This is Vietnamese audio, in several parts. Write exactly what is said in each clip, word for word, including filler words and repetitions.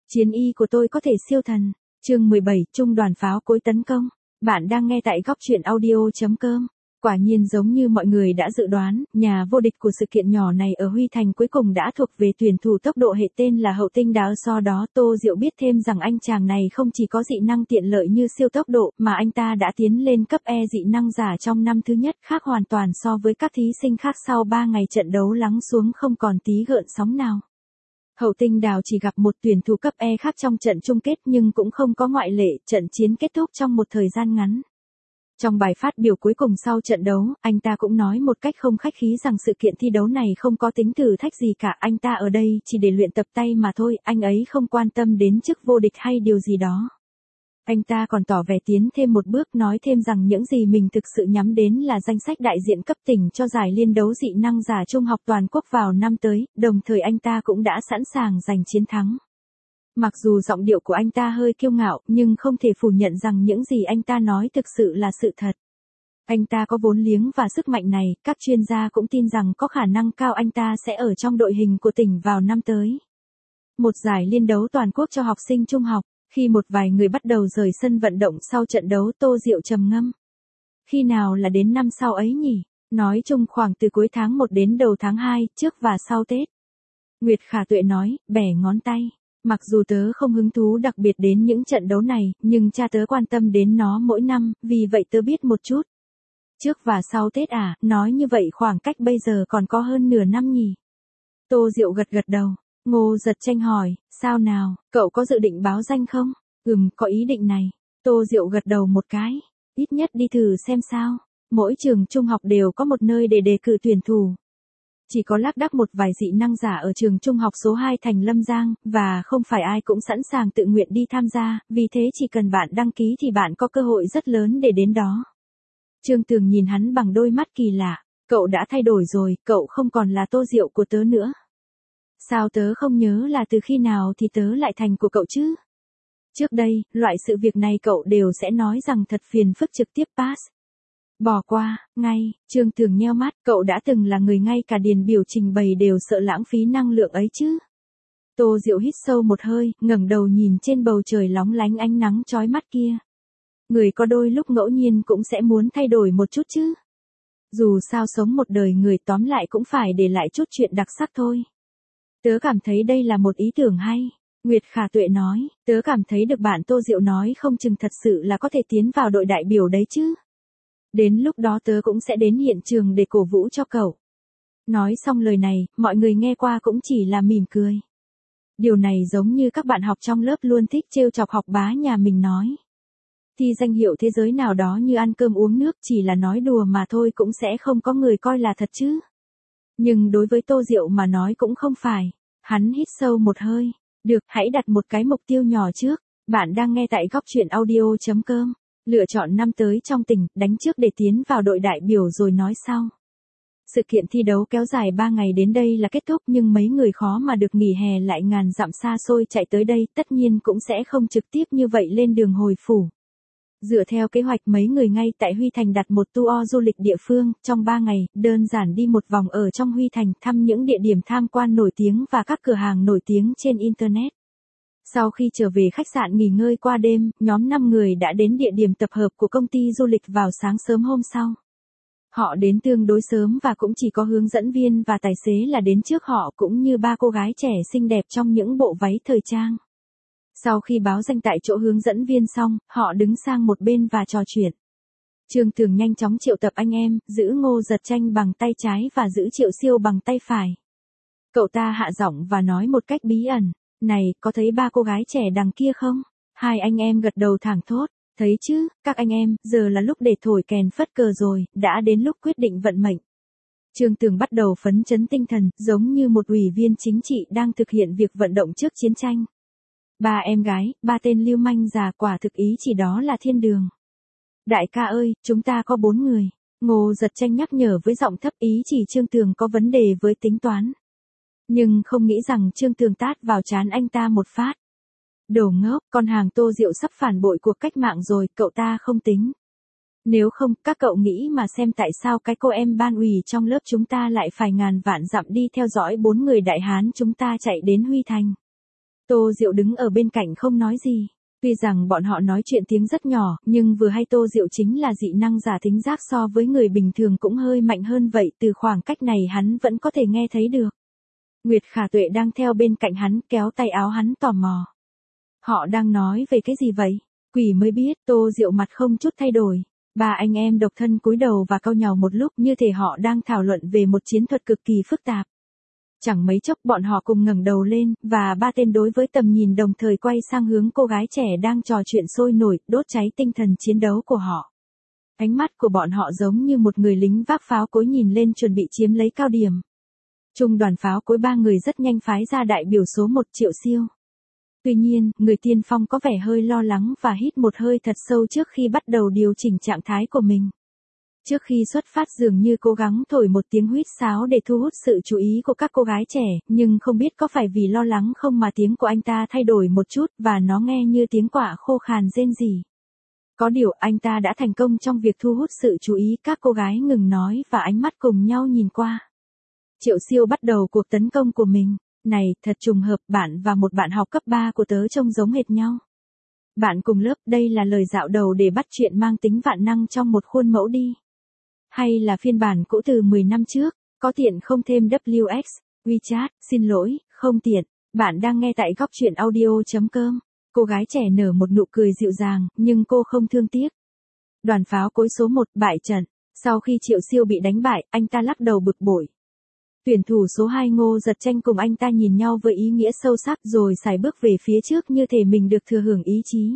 Chiến y của tôi có thể siêu thần. Chương mười bảy, trung đoàn pháo cối tấn công. Bạn đang nghe tại góc truyện audio chấm com. Quả nhiên giống như mọi người đã dự đoán, nhà vô địch của sự kiện nhỏ này ở Huy Thành cuối cùng đã thuộc về tuyển thủ tốc độ hệ tên là Hậu Tinh Đào. Do đó Tô Diệu biết thêm rằng anh chàng này không chỉ có dị năng tiện lợi như siêu tốc độ, mà anh ta đã tiến lên cấp E dị năng giả trong năm thứ nhất, khác hoàn toàn so với các thí sinh khác. Sau ba ngày trận đấu lắng xuống không còn tí gợn sóng nào. Hậu Tinh Đào chỉ gặp một tuyển thủ cấp E khác trong trận chung kết nhưng cũng không có ngoại lệ, trận chiến kết thúc trong một thời gian ngắn. Trong bài phát biểu cuối cùng sau trận đấu, anh ta cũng nói một cách không khách khí rằng sự kiện thi đấu này không có tính thử thách gì cả, anh ta ở đây chỉ để luyện tập tay mà thôi, anh ấy không quan tâm đến chức vô địch hay điều gì đó. Anh ta còn tỏ vẻ tiến thêm một bước, nói thêm rằng những gì mình thực sự nhắm đến là danh sách đại diện cấp tỉnh cho giải liên đấu dị năng giả trung học toàn quốc vào năm tới, đồng thời anh ta cũng đã sẵn sàng giành chiến thắng. Mặc dù giọng điệu của anh ta hơi kiêu ngạo, nhưng không thể phủ nhận rằng những gì anh ta nói thực sự là sự thật. Anh ta có vốn liếng và sức mạnh này, các chuyên gia cũng tin rằng có khả năng cao anh ta sẽ ở trong đội hình của tỉnh vào năm tới. Một giải liên đấu toàn quốc cho học sinh trung học. Khi một vài người bắt đầu rời sân vận động sau trận đấu, Tô Diệu trầm ngâm. Khi nào là đến năm sau ấy nhỉ? Nói chung khoảng từ cuối tháng một đến đầu tháng hai, trước và sau Tết. Nguyệt Khả Tuệ nói, bẻ ngón tay. Mặc dù tớ không hứng thú đặc biệt đến những trận đấu này, nhưng cha tớ quan tâm đến nó mỗi năm, vì vậy tớ biết một chút. Trước và sau Tết à, nói như vậy khoảng cách bây giờ còn có hơn nửa năm nhỉ? Tô Diệu gật gật đầu. Ngô Giật Tranh hỏi, sao nào, cậu có dự định báo danh không? Ừm, có ý định này. Tô Diệu gật đầu một cái, ít nhất đi thử xem sao. Mỗi trường trung học đều có một nơi để đề cử tuyển thủ. Chỉ có lác đác một vài dị năng giả ở trường trung học số hai Thành Lâm Giang, và không phải ai cũng sẵn sàng tự nguyện đi tham gia, vì thế chỉ cần bạn đăng ký thì bạn có cơ hội rất lớn để đến đó. Trương Tường nhìn hắn bằng đôi mắt kỳ lạ, cậu đã thay đổi rồi, cậu không còn là Tô Diệu của tớ nữa. Sao tớ không nhớ là từ khi nào thì tớ lại thành của cậu chứ? Trước đây, loại sự việc này cậu đều sẽ nói rằng thật phiền phức, trực tiếp pass. Bỏ qua, ngay. Trương Tường nheo mắt, cậu đã từng là người ngay cả điền biểu trình bày đều sợ lãng phí năng lượng ấy chứ. Tô Diệu hít sâu một hơi, ngẩng đầu nhìn trên bầu trời lóng lánh ánh nắng chói mắt kia. Người có đôi lúc ngẫu nhiên cũng sẽ muốn thay đổi một chút chứ. Dù sao sống một đời người, tóm lại cũng phải để lại chút chuyện đặc sắc thôi. Tớ cảm thấy đây là một ý tưởng hay. Nguyệt Khả Tuệ nói, tớ cảm thấy được bạn Tô Diệu nói không chừng thật sự là có thể tiến vào đội đại biểu đấy chứ. Đến lúc đó tớ cũng sẽ đến hiện trường để cổ vũ cho cậu. Nói xong lời này, mọi người nghe qua cũng chỉ là mỉm cười. Điều này giống như các bạn học trong lớp luôn thích trêu chọc học bá nhà mình nói. Thi danh hiệu thế giới nào đó như ăn cơm uống nước, chỉ là nói đùa mà thôi, cũng sẽ không có người coi là thật chứ. Nhưng đối với Tô Diệu mà nói cũng không phải. Hắn hít sâu một hơi. Được, hãy đặt một cái mục tiêu nhỏ trước. Bạn đang nghe tại góc truyện audio chấm com. Lựa chọn năm tới trong tỉnh, đánh trước để tiến vào đội đại biểu rồi nói sau. Sự kiện thi đấu kéo dài ba ngày đến đây là kết thúc, nhưng mấy người khó mà được nghỉ hè lại ngàn dặm xa xôi chạy tới đây, tất nhiên cũng sẽ không trực tiếp như vậy lên đường hồi phủ. Dựa theo kế hoạch, mấy người ngay tại Huy Thành đặt một tour du lịch địa phương, trong ba ngày, đơn giản đi một vòng ở trong Huy Thành, thăm những địa điểm tham quan nổi tiếng và các cửa hàng nổi tiếng trên Internet. Sau khi trở về khách sạn nghỉ ngơi qua đêm, nhóm năm người đã đến địa điểm tập hợp của công ty du lịch vào sáng sớm hôm sau. Họ đến tương đối sớm và cũng chỉ có hướng dẫn viên và tài xế là đến trước họ, cũng như ba cô gái trẻ xinh đẹp trong những bộ váy thời trang. Sau khi báo danh tại chỗ hướng dẫn viên xong, họ đứng sang một bên và trò chuyện. Trương Tường nhanh chóng triệu tập anh em, giữ Ngô Giật Tranh bằng tay trái và giữ Triệu Siêu bằng tay phải. Cậu ta hạ giọng và nói một cách bí ẩn, này, có thấy ba cô gái trẻ đằng kia không? Hai anh em gật đầu thảng thốt, thấy chứ, các anh em, giờ là lúc để thổi kèn phất cờ rồi, đã đến lúc quyết định vận mệnh. Trương Tường bắt đầu phấn chấn tinh thần, giống như một ủy viên chính trị đang thực hiện việc vận động trước chiến tranh. Ba em gái, ba tên lưu manh già, quả thực ý chỉ đó là thiên đường. Đại ca ơi, chúng ta có bốn người. Ngô Giật Tranh nhắc nhở với giọng thấp, ý chỉ Trương Tường có vấn đề với tính toán. Nhưng không nghĩ rằng Trương Tường tát vào trán anh ta một phát. Đồ ngốc, con hàng Tô Diệu sắp phản bội cuộc cách mạng rồi, cậu ta không tính. Nếu không, các cậu nghĩ mà xem tại sao cái cô em ban ủy trong lớp chúng ta lại phải ngàn vạn dặm đi theo dõi bốn người đại hán chúng ta chạy đến Huy Thành. Tô Diệu đứng ở bên cạnh không nói gì. Tuy rằng bọn họ nói chuyện tiếng rất nhỏ, nhưng vừa hay Tô Diệu chính là dị năng giả thính giác so với người bình thường cũng hơi mạnh hơn vậy, từ khoảng cách này hắn vẫn có thể nghe thấy được. Nguyệt Khả Tuệ đang theo bên cạnh hắn, kéo tay áo hắn tò mò. Họ đang nói về cái gì vậy? Quỷ mới biết. Tô Diệu mặt không chút thay đổi. Ba anh em độc thân cúi đầu và cau nhàu một lúc, như thể họ đang thảo luận về một chiến thuật cực kỳ phức tạp. Chẳng mấy chốc bọn họ cùng ngẩng đầu lên, và ba tên đối với tầm nhìn đồng thời quay sang hướng cô gái trẻ đang trò chuyện sôi nổi, đốt cháy tinh thần chiến đấu của họ. Ánh mắt của bọn họ giống như một người lính vác pháo cối nhìn lên chuẩn bị chiếm lấy cao điểm. Trung đoàn pháo cối ba người rất nhanh phái ra đại biểu số một Triệu Siêu. Tuy nhiên, người tiên phong có vẻ hơi lo lắng và hít một hơi thật sâu trước khi bắt đầu điều chỉnh trạng thái của mình. Trước khi xuất phát dường như cố gắng thổi một tiếng huýt sáo để thu hút sự chú ý của các cô gái trẻ, nhưng không biết có phải vì lo lắng không mà tiếng của anh ta thay đổi một chút và nó nghe như tiếng quạ khô khàn rên rỉ. Có điều anh ta đã thành công trong việc thu hút sự chú ý, các cô gái ngừng nói và ánh mắt cùng nhau nhìn qua. Triệu Siêu bắt đầu cuộc tấn công của mình. Này, thật trùng hợp, bạn và một bạn học cấp ba của tớ trông giống hệt nhau. Bạn cùng lớp, đây là lời dạo đầu để bắt chuyện mang tính vạn năng trong một khuôn mẫu đi. Hay là phiên bản cũ từ mười năm trước, có tiện không thêm W X, WeChat, xin lỗi, không tiện. Bạn đang nghe tại góc truyện audio.com. Cô gái trẻ nở một nụ cười dịu dàng, nhưng cô không thương tiếc. Đoàn pháo cối số một bại trận. Sau khi Triệu Siêu bị đánh bại, anh ta lắc đầu bực bội. Tuyển thủ số hai Ngô Giật Tranh cùng anh ta nhìn nhau với ý nghĩa sâu sắc rồi sải bước về phía trước như thể mình được thừa hưởng ý chí.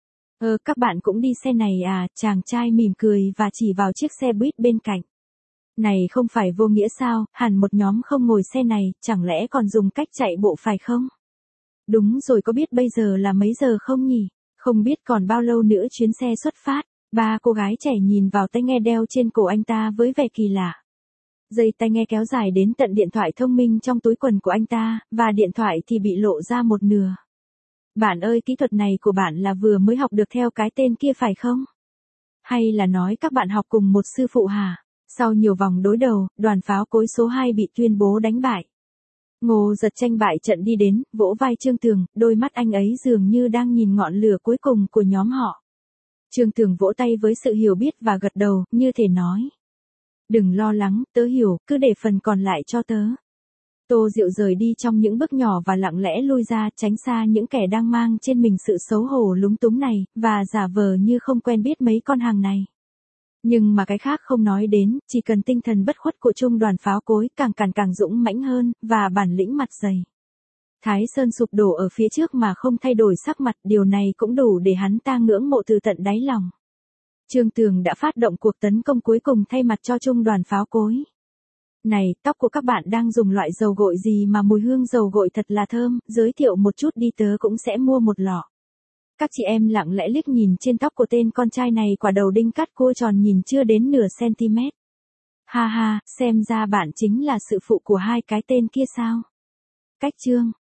Ờ, các bạn cũng đi xe này à? Chàng trai mỉm cười và chỉ vào chiếc xe buýt bên cạnh. Này không phải vô nghĩa sao, hẳn một nhóm không ngồi xe này, chẳng lẽ còn dùng cách chạy bộ phải không? Đúng rồi, có biết bây giờ là mấy giờ không nhỉ? Không biết còn bao lâu nữa chuyến xe xuất phát. Ba cô gái trẻ nhìn vào tai nghe đeo trên cổ anh ta với vẻ kỳ lạ. Dây tai nghe kéo dài đến tận điện thoại thông minh trong túi quần của anh ta, và điện thoại thì bị lộ ra một nửa. Bạn ơi, kỹ thuật này của bạn là vừa mới học được theo cái tên kia phải không? Hay là nói các bạn học cùng một sư phụ hả? Sau nhiều vòng đối đầu, đoàn pháo cối số hai bị tuyên bố đánh bại. Ngô Giật Tranh bại trận đi đến, vỗ vai Trương Tường, đôi mắt anh ấy dường như đang nhìn ngọn lửa cuối cùng của nhóm họ. Trương Tường vỗ tay với sự hiểu biết và gật đầu, như thể nói. Đừng lo lắng, tớ hiểu, cứ để phần còn lại cho tớ. Tô Diệu rời đi trong những bước nhỏ và lặng lẽ lui ra, tránh xa những kẻ đang mang trên mình sự xấu hổ lúng túng này, và giả vờ như không quen biết mấy con hàng này. Nhưng mà cái khác không nói đến, chỉ cần tinh thần bất khuất của trung đoàn pháo cối càng càng càng dũng mãnh hơn, và bản lĩnh mặt dày. Thái Sơn sụp đổ ở phía trước mà không thay đổi sắc mặt, điều này cũng đủ để hắn ta ngưỡng mộ từ tận đáy lòng. Trương Tường đã phát động cuộc tấn công cuối cùng thay mặt cho trung đoàn pháo cối. Này, tóc của các bạn đang dùng loại dầu gội gì mà mùi hương dầu gội thật là thơm, giới thiệu một chút đi tớ cũng sẽ mua một lọ. Các chị em lặng lẽ liếc nhìn trên tóc của tên con trai này, quả đầu đinh cắt cua tròn nhìn chưa đến nửa cm. Ha ha, xem ra bạn chính là sự phụ của hai cái tên kia sao? Cách chương